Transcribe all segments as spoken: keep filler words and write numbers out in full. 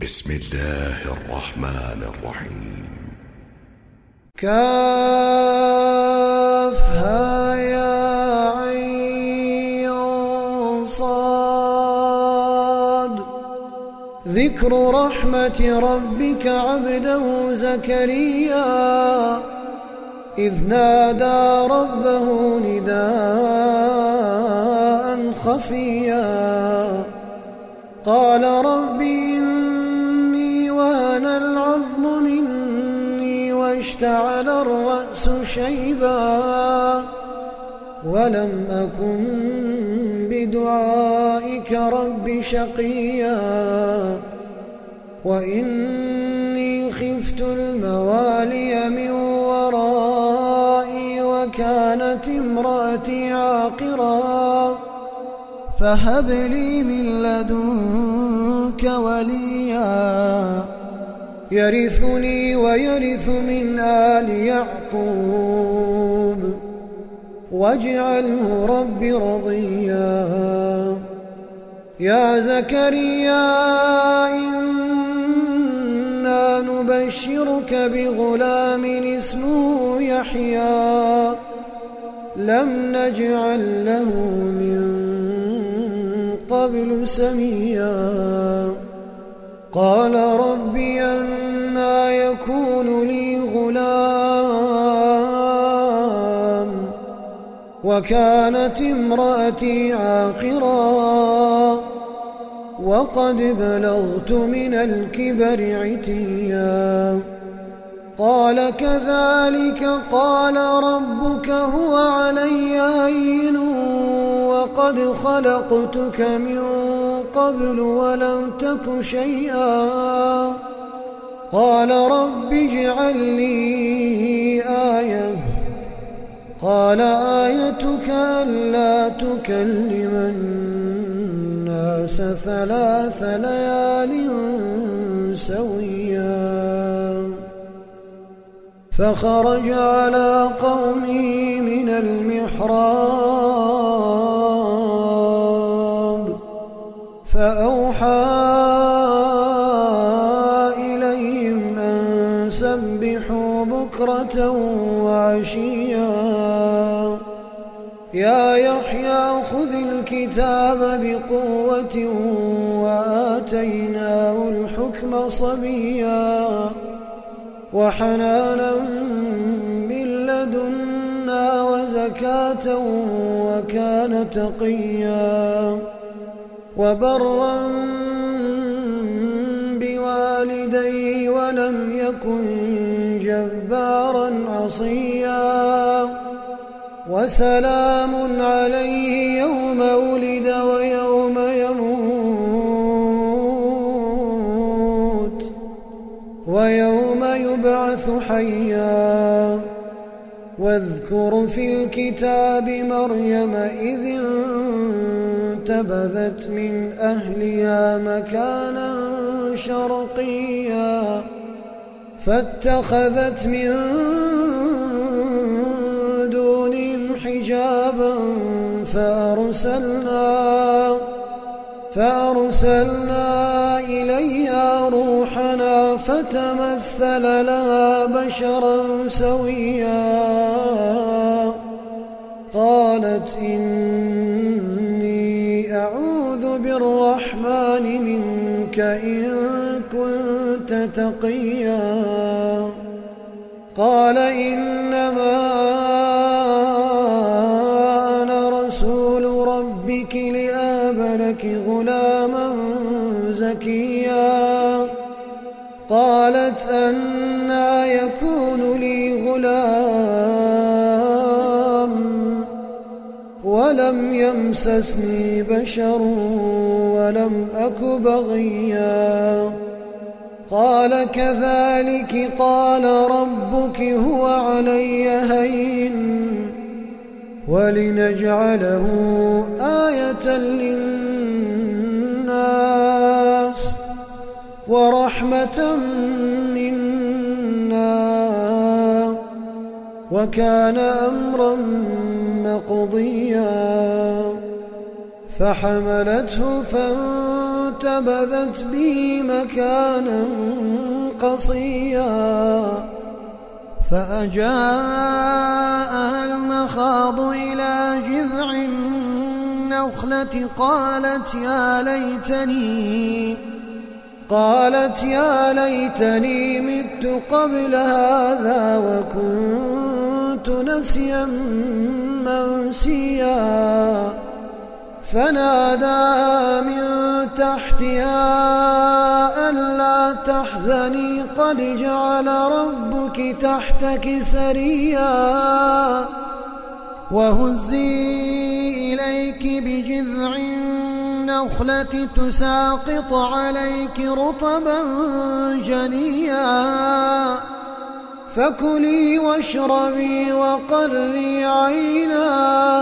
بسم الله الرحمن الرحيم. كافها يا عين صاد. ذكر رحمة ربك عبده زكريا إذ نادى ربه نداء خفيا قال رب إني وهن العظم مني واشتعل الرأس شيبا ولم أكن بدعائك رب شقيا وإني خفت الموالي من ورائي وكانت امرأتي عاقرا فهب لي من لدنك وليا يرثني ويرث من آل يعقوب واجعله رب رضيا. يا زكريا إنا نبشرك بغلام اسمه يحيى لم نجعل له من قبل سميا قال رب أنى يكون لي غلام وكانت امرأتي عاقرا وقد بلغت من الكبر عتيا قال كذلك قال ربك هو علي هين وقد خلقتك من قبل ولم تك شيئا قال رب اجعل لي آية قال آيتك ألا تكلم الناس ثلاث ليال سويا فخرج على قومه من المحراب فأوحى إليهم أن سبحوا بكرة وعشيا يا يحيى خذ الكتاب بقوة وآتيناه الحكم صبيا وحنانا من لدنا وزكاة وكان تقيا وبرا بوالديه ولم يكن جبارا عصيا وسلام عليه يوم ولد ويوم يموت ويوم يبعث حيا واذكر في الكتاب مريم إذ انتبذت من أهلها مكانا شرقيا فاتخذت من دونهم حجابا فأرسلنا فأرسلنا إليها روحنا فتمثل لها بشرا سويا قالت إني أعوذ بالرحمن منك إن كنت تقيا قال إنما أنا رسول ربك لأهب لك غلاما زكيا قالت أنى يكون لي غلام ولم يمسسني بشر ولم أك بغيا قال كذلك قال ربك هو علي هين ولنجعله آية للناس ورحمة منا وكان أمرا مقضيا فحملته فانتبذت فانتبذت به مكانا قصيا فأجاءها المخاض إلى جذع النخلة قالت يا ليتني قالت يا ليتني مت قبل هذا وكنت نسيا منسيا فناداها من تحتها ألا تحزني قد جعل ربك تحتك سريا وهزي إليك بجذع النخلة تساقط عليك رطبا جنيا فكلي واشربي وقري عينا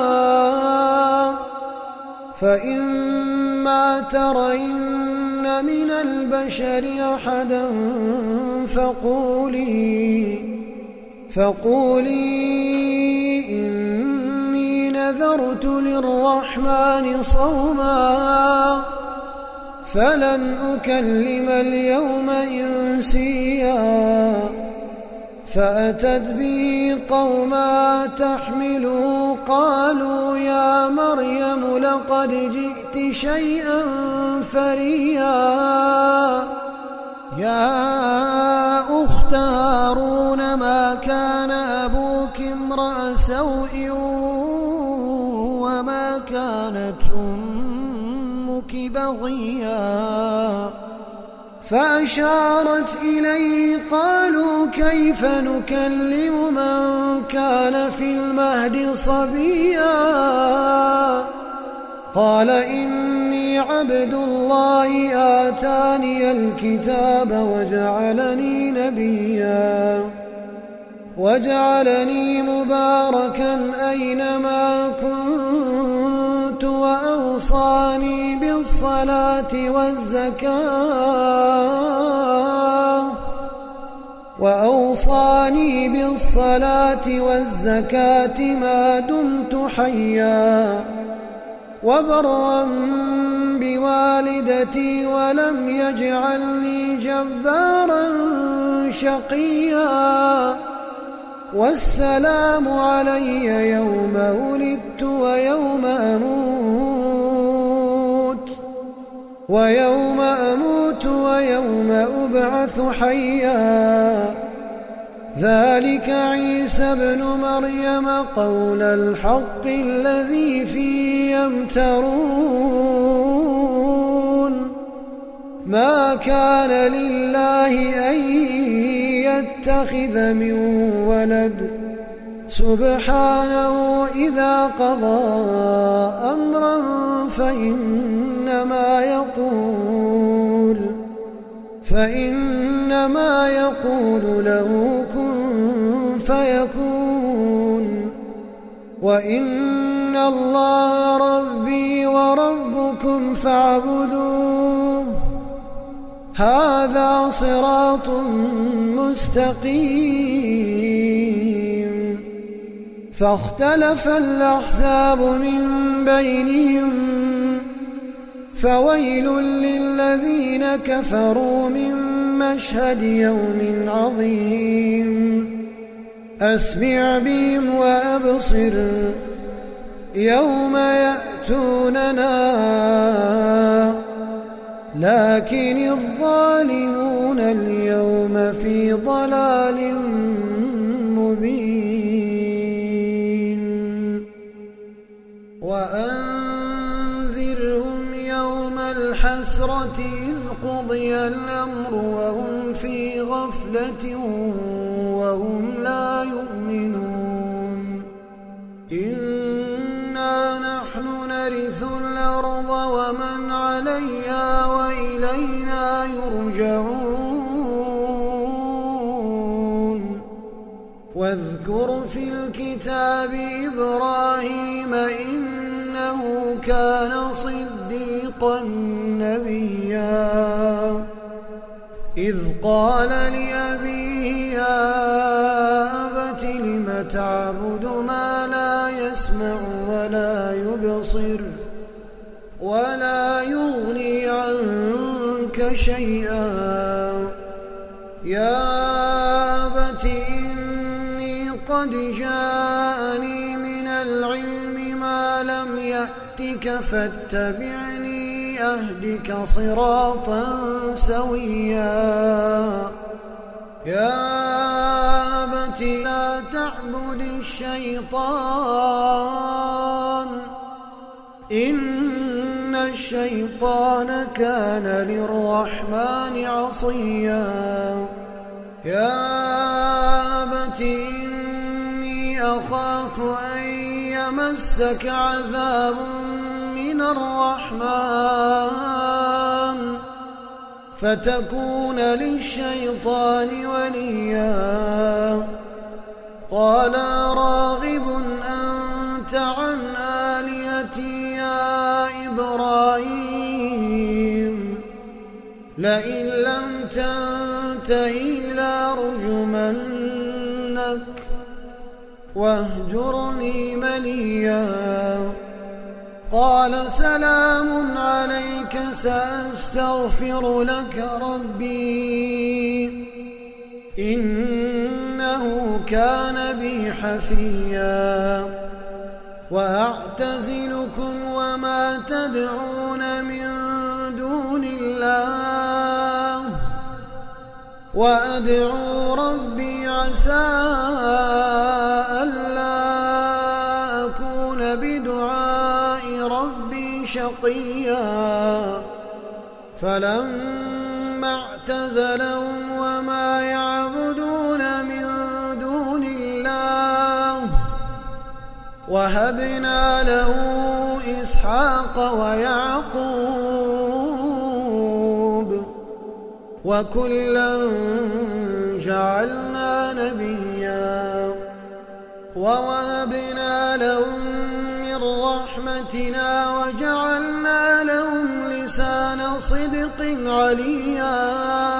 فإما ترين من البشر أحدا فقولي فقولي إني نذرت للرحمن صوما فلن أكلم اليوم إنسيا فأتت به قوما تحمله قالوا يا مريم لقد جئت شيئا فريا يا أخت هارون ما كان أبوك امرأ سوء وما كانت أمك بغيا فأشارت إليه قالوا كيف نكلم من كان في المهد صبيا قال إني عبد الله آتاني الكتاب وجعلني نبيا وجعلني مباركا أينما كنت وأوصاني بالصلاة والزكاة وأوصاني بالصلاة والزكاة ما دمت حيا وبرا بوالدتي ولم يجعلني جبارا شقيا والسلام علي يوم ولدت ويوم أموت ويوم أموت ويوم أبعث حيا ذلك عيسى ابن مريم قول الحق الذي فيه يمترون ما كان لله أن يتخذ من ولد سبحانه إذا قضى أمرا فإنما يقول فإنما يقول له كن فيكون وإن الله ربي وربكم فاعبدوه هذا صراط مستقيم فاختلف الأحزاب من بينهم فويل للذين كفروا من مشهد يوم عظيم أسمع بهم وأبصر يوم يأتوننا لكن الظالمون اليوم في ضلال مبين وأنذرهم يوم الحسرة إذ قضي الأمر وهم في غفلة وهم لا يؤمنون إنا نحن نرث الأرض ومن عليها وإلينا يرجعون واذكر في الكتاب إبراهيم إنه كان صديقا نبيا إذ قال لأبيه يا أبت لم تعبد ما لا يسمع ولا يبصر ولا يغني عنك شيئا يا أبت إني قد جاءني من العلم ما لم يأتك فاتبعني أهدك صراطا سويا يا أبت لا تعبد الشيطان إن الشيطان كان للرحمن عصيا يا أبت إني أخاف أن يمسك عذاب من الرحمن فتكون للشيطان وليا قال راغب أنت عن آلهتي يا إبراهيم لئن لم تنته لأرجمنك واهجرني مليا قال سلام عليك سأستغفر لك ربي إنه كان بي حفيا وأعتزلكم وما تدعون من دون الله وأدعو ربي عسى ألا أكون بدعاء ربي شقيا فلما اعتزلهم وما يعبدون من دون الله وهبنا له إسحاق ويعقوب وكلا جعلنا نبيا ووهبنا لهم من رحمتنا وجعلنا لهم لسان صدق عليا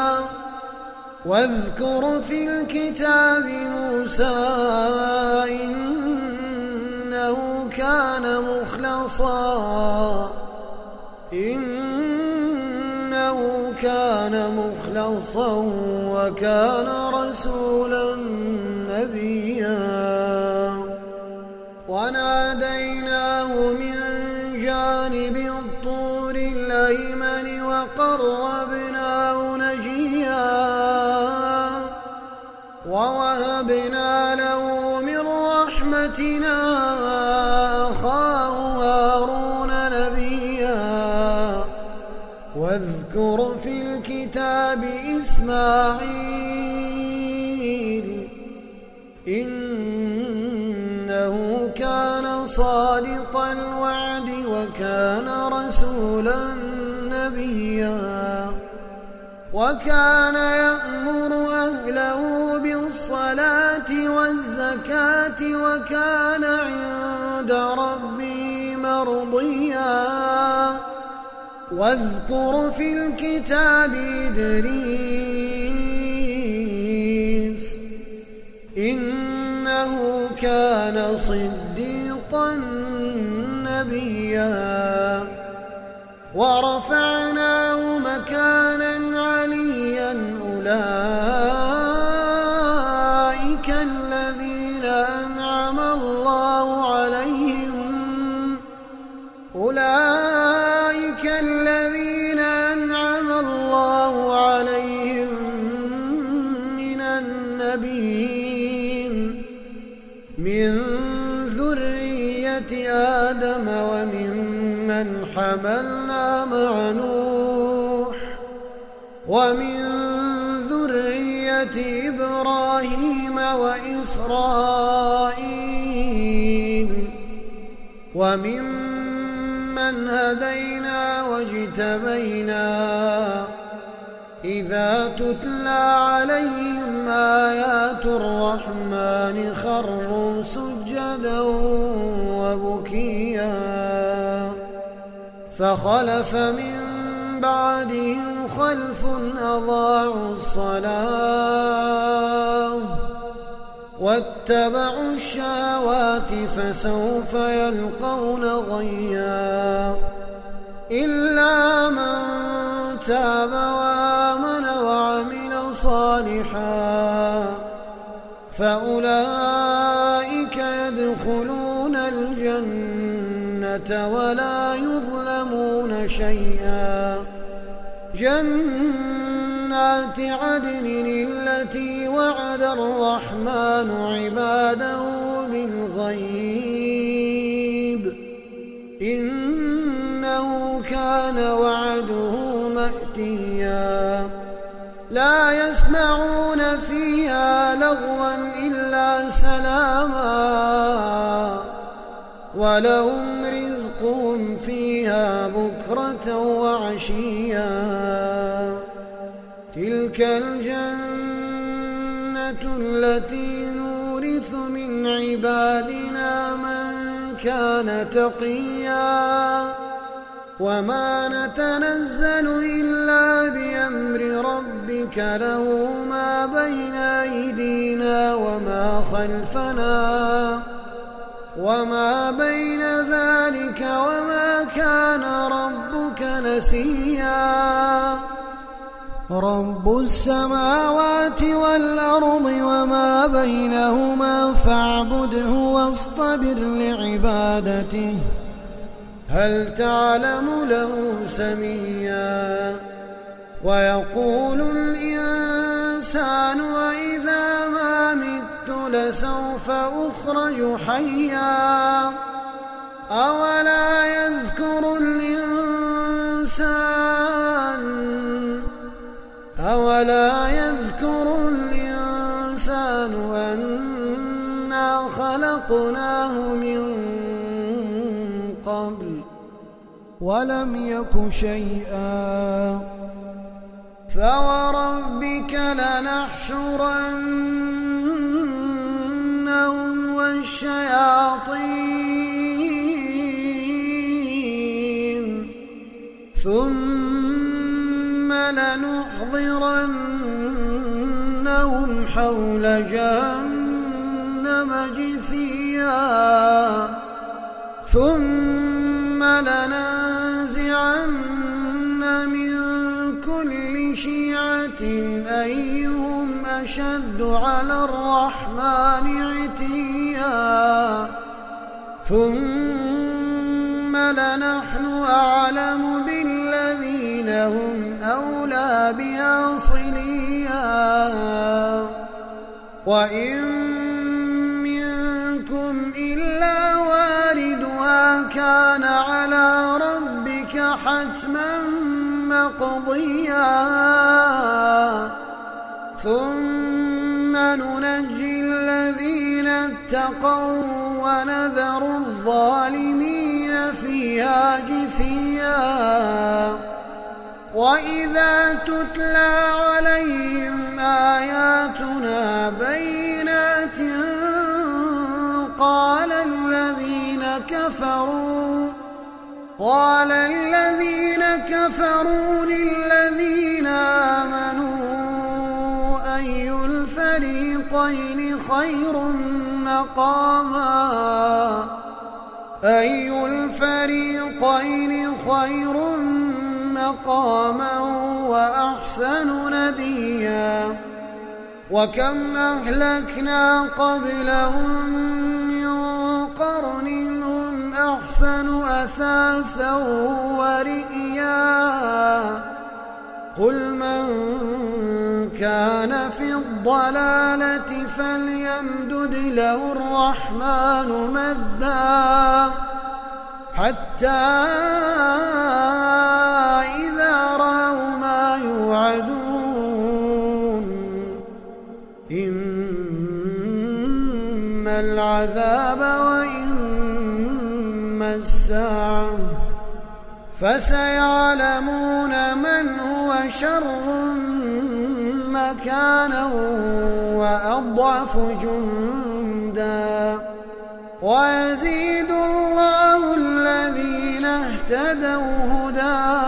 واذكر في الكتاب موسى إنه كان مخلصا إنه كان مخلصا وكان رسولا نبيا وناديناه من جانب الطور الأيمن وقربناه نجيا ووهبنا له من رحمتنا أخاه هارون نبيا واذكر في الكتاب إسماعيل إنه كان صادق الوعد وكان رسولا نبيا وكان يأمر أهله بالصلاة والزكاة وكان عند ربه مرضيا واذكر في الكتاب إدريس إنه كان صديقا نبيا ورفعناه مكانا عليا أولئك الذين أنعم الله عليهم أولئك الذين أنعم الله عليهم من النبيين من ذرية آدم وممن حملنا مع نوح ومن ذرية إبراهيم وإسرائيل وممن هدينا واجتبينا إذا تتلى عليهم آيات الرحمن خروا سجدا وبكيا فخلف من بعدهم خلف أضاعوا الصلاة واتبعوا الشهوات فسوف يلقون غيا إلا من تاب صالحا فأولئك يدخلون الجنة ولا يظلمون شيئا جنات عدن التي وعد الرحمن عباده بالغيب إنه كان وعده مأتيا لا يسمعون فيها لغوا إلا سلاما ولهم رزقهم فيها بكرة وعشيا تلك الجنة التي نورث من عبادنا من كان تقيا وما نتنزل إلا بأمر ربك له ما بين أيدينا وما خلفنا وما بين ذلك وما كان ربك نسيا رب السماوات والأرض وما بينهما فاعبده واصطبر لعبادته هل تعلم له سميا ويقول الإنسان وإذا ما مت لسوف أخرج حيا أولا يذكر الإنسان أولا يذكر الإنسان أنا خلقناه من قبل ولم يك شيئا فوربك لنحشرنهم والشياطين ثم لنحضرنهم حول جهنم جثيا ثم لننزعن من كل شيعة أيهم أشد على الرحمن عتيا ثم لنحن أعلم بالذين هم أولى بها صليا وإن منكم إلا واردها كان على ربك حتما مقضيا ثم ننجي الذين اتقوا ونذر الظالمين فيها جثيا وإذا تتلى عليهم آياتنا بينات قال الذين كفروا قال الذين كفروا للذين آمنوا أي الفريقين خير مقاما أي الفريقين خير مقاما وأحسن نديا وكم أهلكنا قبلهم من قرن هم أحسن أثاثا ورئيا قل من كان في الضلالة فليمدد له الرحمن مدا حتى إذا رأوا ما يوعدون إما العذاب وإما الساعة فسيعلمون من هو شر مكانا وأضعف جندا ويزيد الله الذين اهتدوا هدى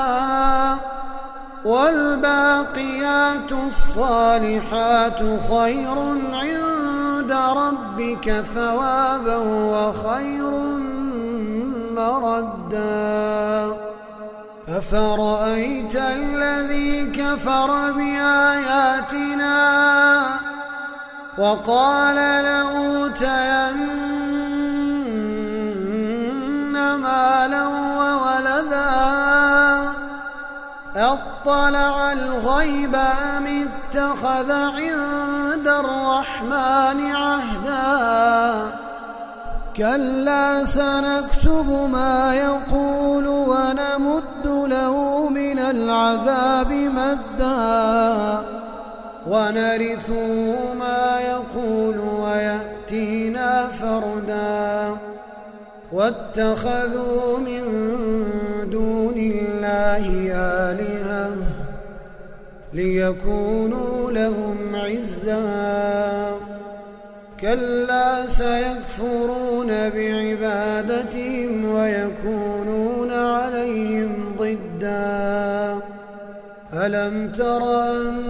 والباقيات الصالحات خير عند ربك ثوابا وخير مردا أفرأيت الذي كفر بآياتنا وقال لأوتين مالا وولدا أطلع الغيب أم اتخذ عند الرحمن عهدا كلا سنكتب ما يقول ونمد له من العذاب مدا ونرثه ما يقول ويأتينا فردا واتخذوا من دون الله آلهة ليكونوا لهم عزا كلا سيكفرون بعبادتهم ويكونون عليهم ضدا ألم تر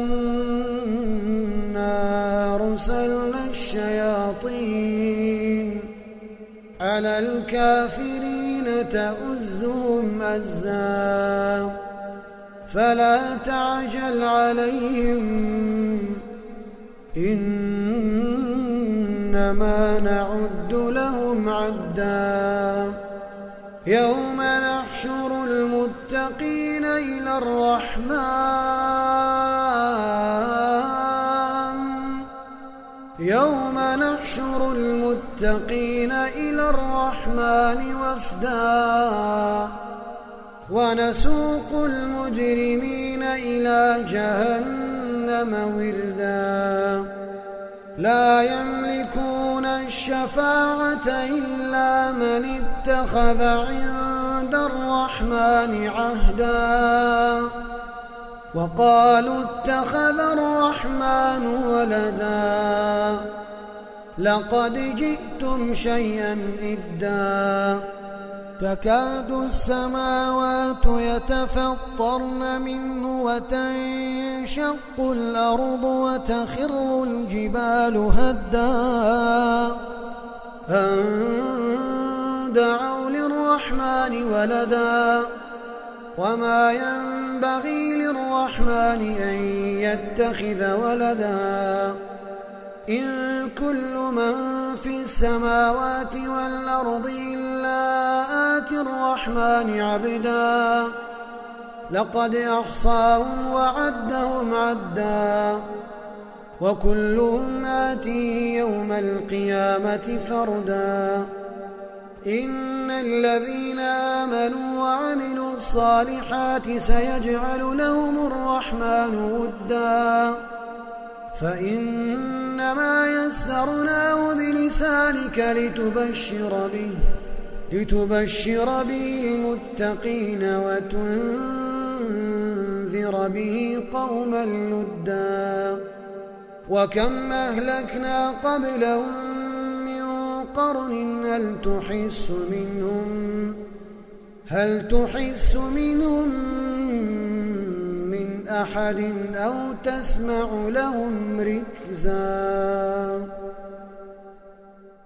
أنا أرسلنا الشياطين على الكافرين تؤزهم أزا فلا تعجل عليهم إنما نعد لهم عدا يوم نحشر المتقين إلى الرحمن يوم نحشر المتقين إلى الرحمن وفدا ونسوق المجرمين إلى جهنم وردا لا يملكون الشفاعة إلا من اتخذ عند الرحمن عهدا وقالوا اتخذ الرحمن ولدا لقد جئتم شيئا إدا تكاد السماوات يتفطرن منه وتنشق الأرض وتخر الجبال هدا أن دعوا للرحمن ولدا وما ينبغي للرحمن أن يتخذ ولدا إن كل من في السماوات والأرض إلا آتي الرحمن عبدا لقد أحصاهم وعدهم عدا وكلهم آتيه يوم القيامة فردا إن الذين آمنوا وعملوا الصالحات سيجعل لهم الرحمن ودا فإنما يسرناه بلسانك لتبشر به لتبشر به المتقين وتنذر به قوما لدا وكم أهلكنا قبلهم من قرن هل تحس منهم هل تحس منهم من أحد أو تسمع لهم ركزا